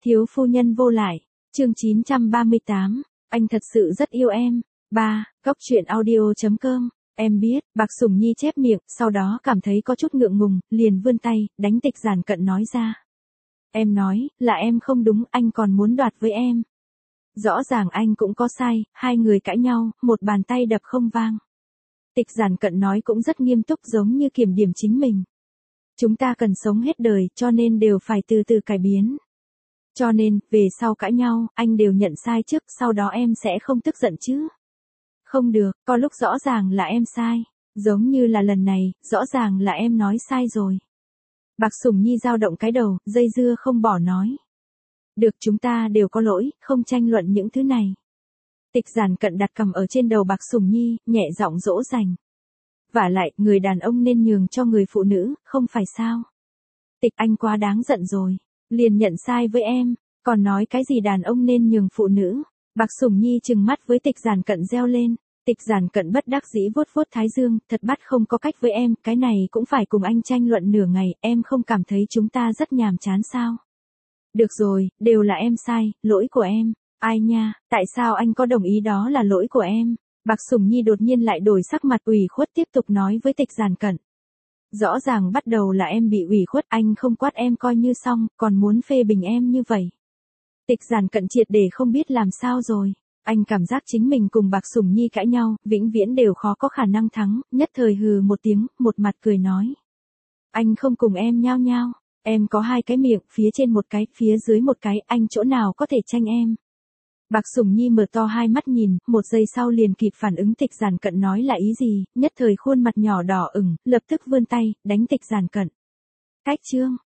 Thiếu phu nhân vô lại, chương 938, anh thật sự rất yêu em. 3. Góc truyện audio.com. Em biết, Bạc Sủng Nhi chép miệng, sau đó cảm thấy có chút ngượng ngùng, liền vươn tay, đánh Tịch Giản Cận nói ra. Em nói, là em không đúng, anh còn muốn đoạt với em. Rõ ràng anh cũng có sai, hai người cãi nhau, một bàn tay đập không vang. Tịch Giản Cận nói cũng rất nghiêm túc giống như kiểm điểm chính mình. Chúng ta cần sống hết đời, cho nên đều phải từ từ cải biến. Cho nên, về sau cãi nhau, anh đều nhận sai trước, sau đó em sẽ không tức giận chứ. Không được, có lúc rõ ràng là em sai. Giống như là lần này, rõ ràng là em nói sai rồi. Bạc Sủng Nhi dao động cái đầu, dây dưa không bỏ nói. Được, chúng ta đều có lỗi, không tranh luận những thứ này. Tịch Giản Cận đặt cằm ở trên đầu Bạc Sủng Nhi, nhẹ giọng dỗ dành. Vả lại, người đàn ông nên nhường cho người phụ nữ, không phải sao? Tịch, anh quá đáng giận rồi. Liền nhận sai với em, còn nói cái gì đàn ông nên nhường phụ nữ. Bạc Sủng Nhi trừng mắt với Tịch Giản Cận reo lên. Tịch Giản Cận bất đắc dĩ vuốt vuốt thái dương, thật bắt không có cách với em, cái này cũng phải cùng anh tranh luận nửa ngày, em không cảm thấy chúng ta rất nhàm chán sao? Được rồi, đều là em sai, lỗi của em. Ai nha, tại sao anh có đồng ý đó là lỗi của em? Bạc Sủng Nhi đột nhiên lại đổi sắc mặt ủy khuất tiếp tục nói với Tịch Giản Cận. Rõ ràng bắt đầu là em bị ủy khuất, anh không quát em coi như xong, còn muốn phê bình em như vậy. Tịch Giản Cận triệt để không biết làm sao rồi. Anh cảm giác chính mình cùng Bạc Sủng Nhi cãi nhau, vĩnh viễn đều khó có khả năng thắng, nhất thời hừ một tiếng, một mặt cười nói. Anh không cùng em nhao nhao, em có hai cái miệng, phía trên một cái, phía dưới một cái, anh chỗ nào có thể tranh em. Bạc Sủng Nhi mở to hai mắt nhìn, một giây sau liền kịp phản ứng Tịch Giản Cận nói là ý gì, nhất thời khuôn mặt nhỏ đỏ ửng, lập tức vươn tay, đánh Tịch Giản Cận. Cách chương.